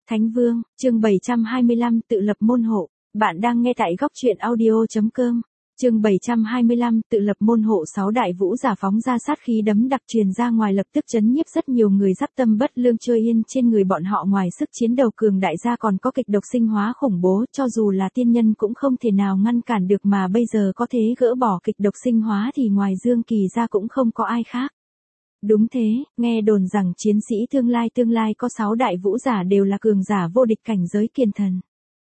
Thánh Vương, chương 725 tự lập môn hộ. Bạn đang nghe tại góc truyện audio.com. Chương 725 tự lập môn hộ. 6 đại vũ giả phóng ra sát khí đấm đặc truyền ra ngoài, lập tức chấn nhiếp rất nhiều người. Giáp tâm bất lương chơi yên trên người bọn họ, ngoài sức chiến đầu cường đại gia còn có kịch độc sinh hóa khủng bố, cho dù là tiên nhân cũng không thể nào ngăn cản được, mà bây giờ có thể gỡ bỏ kịch độc sinh hóa thì ngoài Dương Kỳ ra cũng không có ai khác. Đúng thế, nghe đồn rằng chiến sĩ tương lai có 6 đại vũ giả đều là cường giả vô địch cảnh giới kiền thần.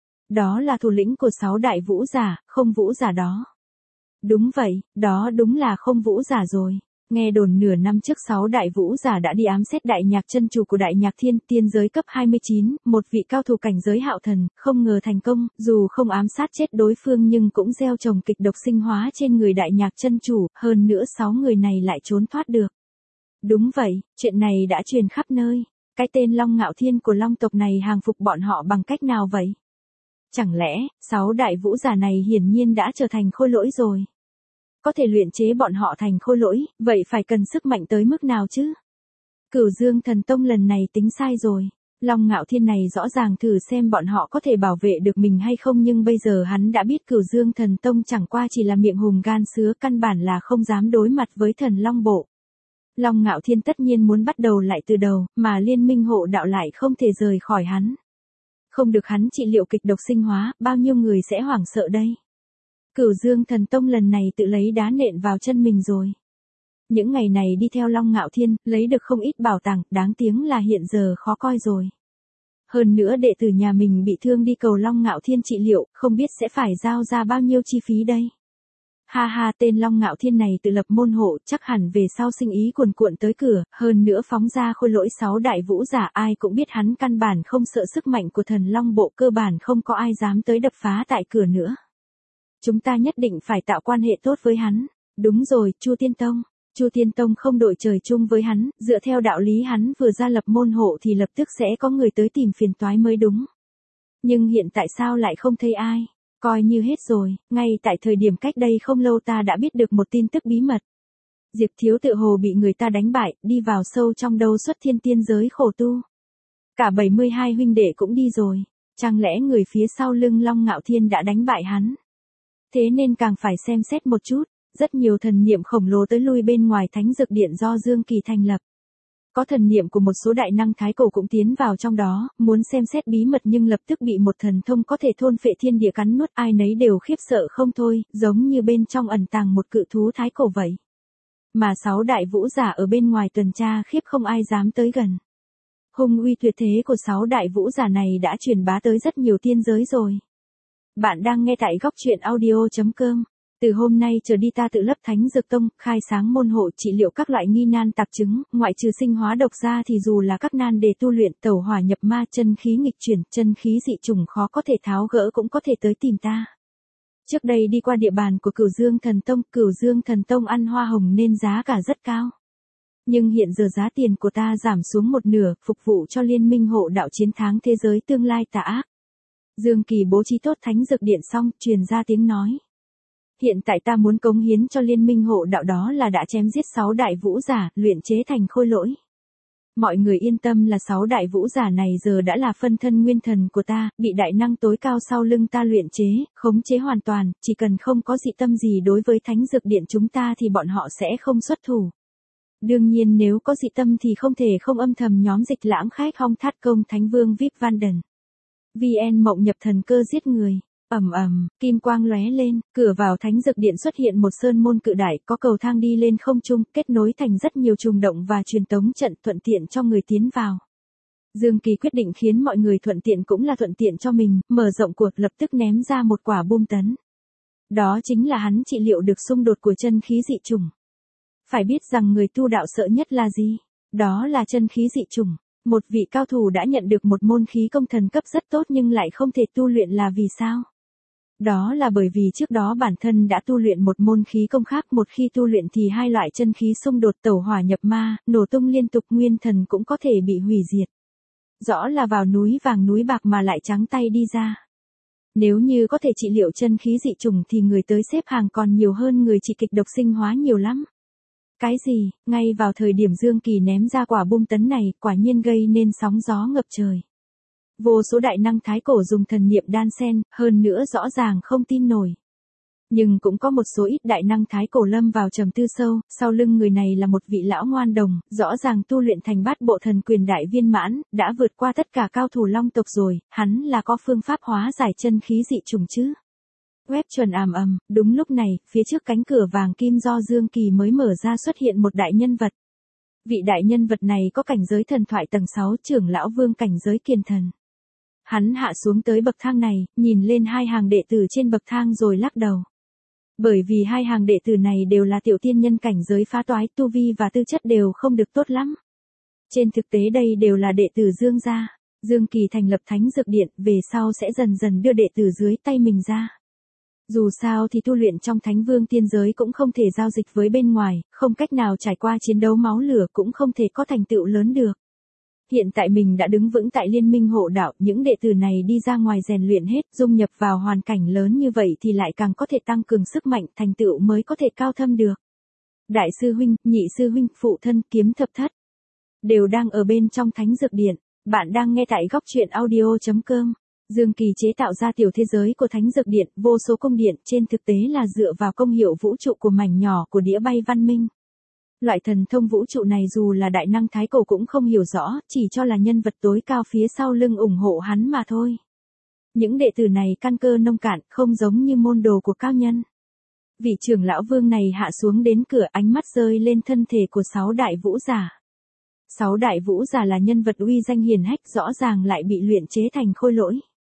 Đó là thủ lĩnh của 6 đại vũ giả, không vũ giả đó. Đúng vậy, đó đúng là không vũ giả rồi. Nghe đồn nửa năm trước 6 đại vũ giả đã đi ám sát đại nhạc chân chủ của đại nhạc thiên, tiên giới cấp 29, một vị cao thủ cảnh giới hạo thần, không ngờ thành công, dù không ám sát chết đối phương nhưng cũng gieo trồng kịch độc sinh hóa trên người đại nhạc chân chủ, hơn nữa 6 người này lại trốn thoát được. Đúng vậy, chuyện này đã truyền khắp nơi. Cái tên Long Ngạo Thiên của Long tộc này hàng phục bọn họ bằng cách nào vậy? Chẳng lẽ, 6 đại vũ giả này hiển nhiên đã trở thành khôi lỗi rồi? Có thể luyện chế bọn họ thành khôi lỗi, vậy phải cần sức mạnh tới mức nào chứ? Cửu Dương Thần Tông lần này tính sai rồi. Long Ngạo Thiên này rõ ràng thử xem bọn họ có thể bảo vệ được mình hay không, nhưng bây giờ hắn đã biết Cửu Dương Thần Tông chẳng qua chỉ là miệng hùm gan sứa, căn bản là không dám đối mặt với Thần Long Bộ. Long Ngạo Thiên tất nhiên muốn bắt đầu lại từ đầu, mà Liên Minh Hộ Đạo lại không thể rời khỏi hắn. Không được hắn trị liệu kịch độc sinh hóa, bao nhiêu người sẽ hoảng sợ đây. Cửu Dương Thần Tông lần này tự lấy đá nện vào chân mình rồi. Những ngày này đi theo Long Ngạo Thiên, lấy được không ít bảo tàng, đáng tiếng là hiện giờ khó coi rồi. Hơn nữa đệ tử nhà mình bị thương đi cầu Long Ngạo Thiên trị liệu, không biết sẽ phải giao ra bao nhiêu chi phí đây. Ha ha, tên Long Ngạo Thiên này tự lập môn hộ, chắc hẳn về sau sinh ý cuồn cuộn tới cửa, hơn nữa phóng ra khôi lỗi 6 đại vũ giả, ai cũng biết hắn căn bản không sợ sức mạnh của Thần Long Bộ, cơ bản không có ai dám tới đập phá tại cửa nữa. Chúng ta nhất định phải tạo quan hệ tốt với hắn. Đúng rồi, Chu Tiên Tông. Chu Tiên Tông không đội trời chung với hắn, dựa theo đạo lý hắn vừa ra lập môn hộ thì lập tức sẽ có người tới tìm phiền toái mới đúng. Nhưng hiện tại sao lại không thấy ai? Coi như hết rồi, ngay tại thời điểm cách đây không lâu ta đã biết được một tin tức bí mật. Diệp Thiếu tự hồ bị người ta đánh bại, đi vào sâu trong đâu Xuất Thiên tiên giới khổ tu. Cả 72 huynh đệ cũng đi rồi, chẳng lẽ người phía sau lưng Long Ngạo Thiên đã đánh bại hắn? Thế nên càng phải xem xét một chút, rất nhiều thần niệm khổng lồ tới lui bên ngoài Thánh Dược Điện do Dương Kỳ thành lập. Có thần niệm của một số đại năng thái cổ cũng tiến vào trong đó, muốn xem xét bí mật nhưng lập tức bị một thần thông có thể thôn phệ thiên địa cắn nuốt, ai nấy đều khiếp sợ không thôi, giống như bên trong ẩn tàng một cự thú thái cổ vậy. Mà 6 đại vũ giả ở bên ngoài tuần tra khiếp không ai dám tới gần. Hung uy tuyệt thế của 6 đại vũ giả này đã truyền bá tới rất nhiều tiên giới rồi. Bạn đang nghe tại góc truyện audio.com. Từ hôm nay trở đi ta tự lập Thánh Dược Tông, khai sáng môn hộ trị liệu các loại nghi nan tạp chứng, ngoại trừ sinh hóa độc ra thì dù là các nan đề tu luyện, tẩu hỏa nhập ma, chân khí nghịch chuyển, chân khí dị trùng khó có thể tháo gỡ cũng có thể tới tìm ta. Trước đây đi qua địa bàn của Cửu Dương Thần Tông ăn hoa hồng nên giá cả rất cao. Nhưng hiện giờ giá tiền của ta giảm xuống một nửa, phục vụ cho Liên Minh Hộ Đạo chiến thắng thế giới tương lai tà ác. Dương Kỳ bố trí tốt Thánh Dược Điện xong, truyền ra tiếng nói. Hiện tại ta muốn cống hiến cho Liên Minh Hộ Đạo đó là đã chém giết 6 đại vũ giả, luyện chế thành khôi lỗi. Mọi người yên tâm là 6 đại vũ giả này giờ đã là phân thân nguyên thần của ta, bị đại năng tối cao sau lưng ta luyện chế, khống chế hoàn toàn, chỉ cần không có dị tâm gì đối với Thánh Dược Điện chúng ta thì bọn họ sẽ không xuất thủ. Đương nhiên nếu có dị tâm thì không thể không âm thầm nhóm Dịch Lãm Khách Hong Thát Công Thánh Vương VIP Vanden. VN Mộng nhập thần cơ giết người. Kim quang lóe lên, cửa vào Thánh Dược Điện xuất hiện một sơn môn cự đại, có cầu thang đi lên không trung, kết nối thành rất nhiều trùng động và truyền tống trận, thuận tiện cho người tiến vào. Dương Kỳ quyết định khiến mọi người thuận tiện cũng là thuận tiện cho mình, mở rộng cuộc, lập tức ném ra một quả bom tấn. Đó chính là hắn trị liệu được xung đột của chân khí dị trùng. Phải biết rằng người tu đạo sợ nhất là gì? Đó là chân khí dị trùng. Một vị cao thủ đã nhận được một môn khí công thần cấp rất tốt nhưng lại không thể tu luyện là vì sao? Đó là bởi vì trước đó bản thân đã tu luyện một môn khí công khác, một khi tu luyện thì hai loại chân khí xung đột, tẩu hỏa nhập ma, nổ tung liên tục, nguyên thần cũng có thể bị hủy diệt. Rõ là vào núi vàng núi bạc mà lại trắng tay đi ra. Nếu như có thể trị liệu chân khí dị trùng thì người tới xếp hàng còn nhiều hơn người trị kịch độc sinh hóa nhiều lắm. Cái gì, ngay vào thời điểm Dương Kỳ ném ra quả bom tấn này, quả nhiên gây nên sóng gió ngập trời. Vô số đại năng thái cổ dùng thần niệm đan xen, hơn nữa rõ ràng không tin nổi. Nhưng cũng có một số ít đại năng thái cổ lâm vào trầm tư sâu, sau lưng người này là một vị lão ngoan đồng, rõ ràng tu luyện thành bát bộ thần quyền đại viên mãn, đã vượt qua tất cả cao thủ long tộc rồi, hắn là có phương pháp hóa giải chân khí dị trùng chứ. Web chuẩn ầm, đúng lúc này, phía trước cánh cửa vàng kim do Dương Kỳ mới mở ra xuất hiện một đại nhân vật. Vị đại nhân vật này có cảnh giới thần thoại tầng 6, trưởng lão vương cảnh giới kiền thần. Hắn hạ xuống tới bậc thang này, nhìn lên hai hàng đệ tử trên bậc thang rồi lắc đầu. Bởi vì hai hàng đệ tử này đều là tiểu tiên nhân cảnh giới phá toái, tu vi và tư chất đều không được tốt lắm. Trên thực tế đây đều là đệ tử Dương gia. Dương Kỳ thành lập Thánh Dược Điện, về sau sẽ dần dần đưa đệ tử dưới tay mình ra. Dù sao thì tu luyện trong Thánh Vương tiên giới cũng không thể giao dịch với bên ngoài, không cách nào trải qua chiến đấu máu lửa cũng không thể có thành tựu lớn được. Hiện tại mình đã đứng vững tại Liên minh hộ đạo, những đệ tử này đi ra ngoài rèn luyện hết, dung nhập vào hoàn cảnh lớn như vậy thì lại càng có thể tăng cường sức mạnh, thành tựu mới có thể cao thâm được. Đại sư huynh, nhị sư huynh, phụ thân, kiếm thập thất đều đang ở bên trong Thánh Dược Điện. Bạn đang nghe tại góc truyện audio.com. Dương Kỳ chế tạo ra tiểu thế giới của Thánh Dược Điện, vô số cung điện, trên thực tế là dựa vào công hiệu vũ trụ của mảnh nhỏ của đĩa bay văn minh. Loại thần thông vũ trụ này dù là đại năng thái cổ cũng không hiểu rõ, chỉ cho là nhân vật tối cao phía sau lưng ủng hộ hắn mà thôi. Những đệ tử này căn cơ nông cạn, không giống như môn đồ của cao nhân. Vị trưởng lão vương này hạ xuống đến cửa, ánh mắt rơi lên thân thể của 6 đại vũ giả. 6 đại vũ giả là nhân vật uy danh hiển hách, rõ ràng lại bị luyện chế thành khôi lỗi.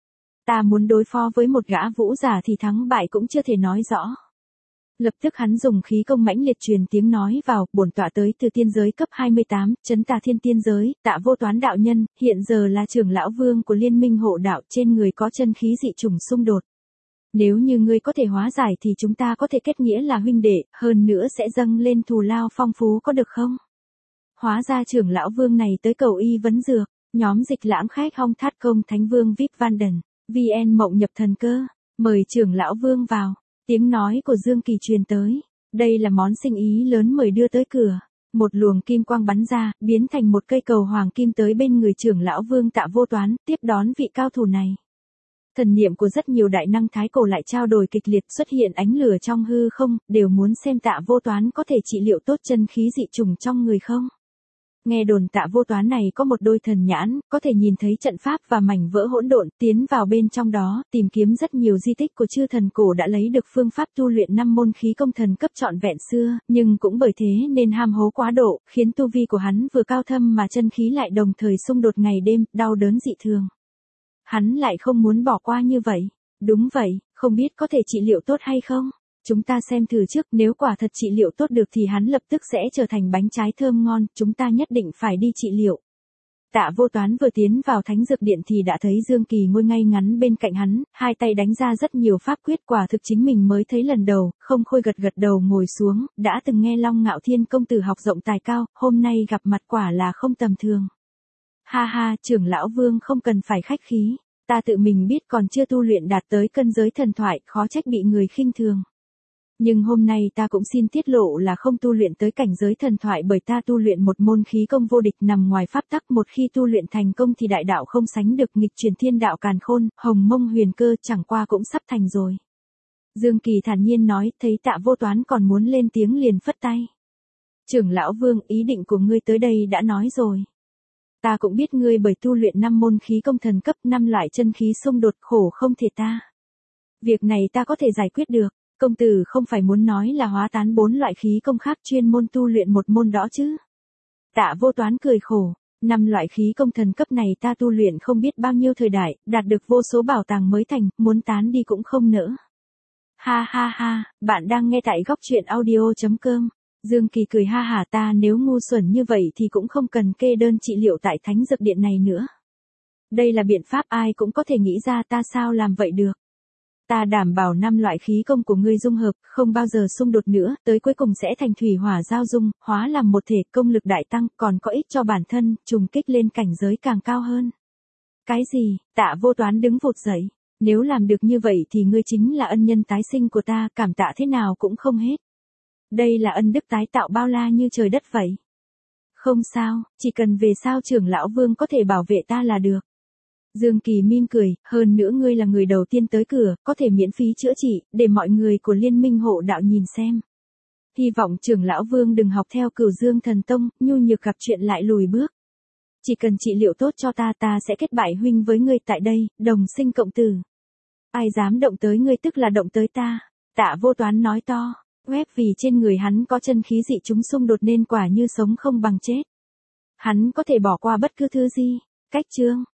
Ta muốn đối phó với một gã vũ giả thì thắng bại cũng chưa thể nói rõ. Lập tức hắn dùng khí công mãnh liệt truyền tiếng nói vào, bổn tọa tới từ tiên giới cấp 28, trấn Tà Thiên tiên giới, Tạ Vô Toán đạo nhân, hiện giờ là trưởng lão vương của Liên minh hộ đạo, trên người có chân khí dị trùng xung đột. Nếu như ngươi có thể hóa giải thì chúng ta có thể kết nghĩa là huynh đệ, hơn nữa sẽ dâng lên thù lao phong phú có được không? Hóa ra trưởng lão vương này tới cầu y vấn dược, nhóm Dịch Lãm khách Hong Thát Công Thánh Vương Vip Vanden, VN Mộng Nhập Thần Cơ, mời trưởng lão vương vào. Tiếng nói của Dương Kỳ truyền tới. Đây là món sinh ý lớn mời đưa tới cửa. Một luồng kim quang bắn ra, biến thành một cây cầu hoàng kim tới bên người trưởng lão vương Tạ Vô Toán, tiếp đón vị cao thủ này. Thần niệm của rất nhiều đại năng thái cổ lại trao đổi kịch liệt, xuất hiện ánh lửa trong hư không, đều muốn xem Tạ Vô Toán có thể trị liệu tốt chân khí dị trùng trong người không. Nghe đồn Tạ Vô Toán này có một đôi thần nhãn, có thể nhìn thấy trận pháp và mảnh vỡ hỗn độn, tiến vào bên trong đó, tìm kiếm rất nhiều di tích của chư thần cổ đã lấy được phương pháp tu luyện 5 môn khí công thần cấp trọn vẹn xưa, nhưng cũng bởi thế nên ham hố quá độ, khiến tu vi của hắn vừa cao thâm mà chân khí lại đồng thời xung đột ngày đêm, đau đớn dị thường. Hắn lại không muốn bỏ qua như vậy. Đúng vậy, không biết có thể trị liệu tốt hay không? Chúng ta xem thử trước, nếu quả thật trị liệu tốt được thì hắn lập tức sẽ trở thành bánh trái thơm ngon, chúng ta nhất định phải đi trị liệu. Tạ Vô Toán vừa tiến vào Thánh Dược Điện thì đã thấy Dương Kỳ ngồi ngay ngắn bên cạnh hắn, hai tay đánh ra rất nhiều pháp quyết, quả thực chính mình mới thấy lần đầu, không khôi gật gật đầu ngồi xuống, đã từng nghe Long Ngạo Thiên công tử học rộng tài cao, hôm nay gặp mặt quả là không tầm thường. Ha ha, trưởng lão vương không cần phải khách khí, ta tự mình biết còn chưa tu luyện đạt tới cân giới thần thoại, khó trách bị người khinh thường. Nhưng hôm nay ta cũng xin tiết lộ là không tu luyện tới cảnh giới thần thoại, bởi ta tu luyện một môn khí công vô địch nằm ngoài pháp tắc, một khi tu luyện thành công thì đại đạo không sánh được, nghịch truyền thiên đạo càn khôn, hồng mông huyền cơ chẳng qua cũng sắp thành rồi. Dương Kỳ thản nhiên nói, thấy Tạ Vô Toán còn muốn lên tiếng liền phất tay. Trưởng lão vương, ý định của ngươi tới đây đã nói rồi. Ta cũng biết ngươi bởi tu luyện 5 môn khí công thần cấp, 5 loại chân khí xung đột, khổ không thể ta. Việc này ta có thể giải quyết được. Công tử không phải muốn nói là hóa tán 4 loại khí công khác chuyên môn tu luyện một môn đó chứ? Tạ Vô Toán cười khổ, 5 loại khí công thần cấp này ta tu luyện không biết bao nhiêu thời đại, đạt được vô số bảo tàng mới thành, muốn tán đi cũng không nỡ. Ha ha ha, bạn đang nghe tại góc truyện audio.com. Dương Kỳ cười ha hả, ta nếu ngu xuẩn như vậy thì cũng không cần kê đơn trị liệu tại Thánh Dược Điện này nữa. Đây là biện pháp ai cũng có thể nghĩ ra, ta sao làm vậy được. Ta đảm bảo 5 loại khí công của ngươi dung hợp, không bao giờ xung đột nữa, tới cuối cùng sẽ thành thủy hỏa giao dung, hóa làm một thể, công lực đại tăng, còn có ích cho bản thân, trùng kích lên cảnh giới càng cao hơn. Cái gì? Tạ Vô Toán đứng vụt dậy. Nếu làm được như vậy thì ngươi chính là ân nhân tái sinh của ta, cảm tạ thế nào cũng không hết. Đây là ân đức tái tạo bao la như trời đất vậy. Không sao, chỉ cần về sau trưởng lão vương có thể bảo vệ ta là được. Dương Kỳ mỉm cười, hơn nữa ngươi là người đầu tiên tới cửa, có thể miễn phí chữa trị, để mọi người của Liên minh hộ đạo nhìn xem. Hy vọng trưởng lão Vương đừng học theo Cửu Dương Thần Tông, nhu nhược gặp chuyện lại lùi bước. Chỉ cần trị liệu tốt cho ta sẽ kết bại huynh với ngươi tại đây, đồng sinh cộng tử. Ai dám động tới ngươi tức là động tới ta. Tạ Vô Toán nói to, quét vì trên người hắn có chân khí dị chúng xung đột nên quả như sống không bằng chết. Hắn có thể bỏ qua bất cứ thứ gì. Cách chương.